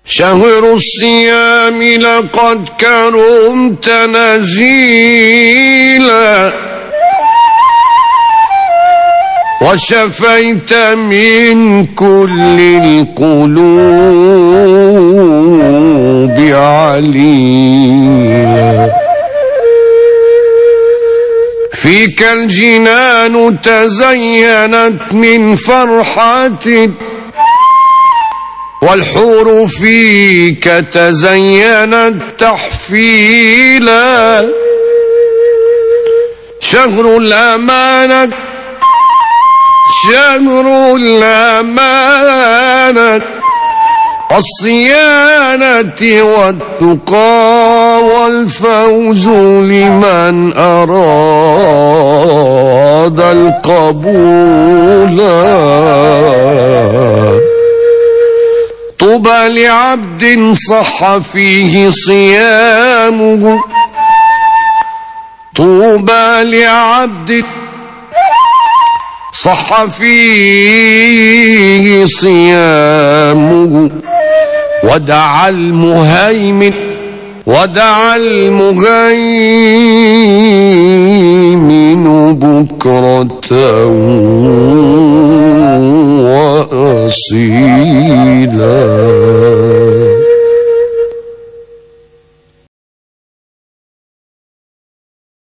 شهر الصيام لقد كرمت نزيلا وشفيت من كل القلوب عليلا فيك الجنان تزينت من فرحة والحور فيك تزينت تحفيلا شهر الأمانة شهر الأمانة والصيانة والتقى والفوز لمن أراد القبول طوبى لعبد صح فيه صيامه طوبى لعبد صح فيه صيامه ودعا المهيمن بكرة وأصيلا.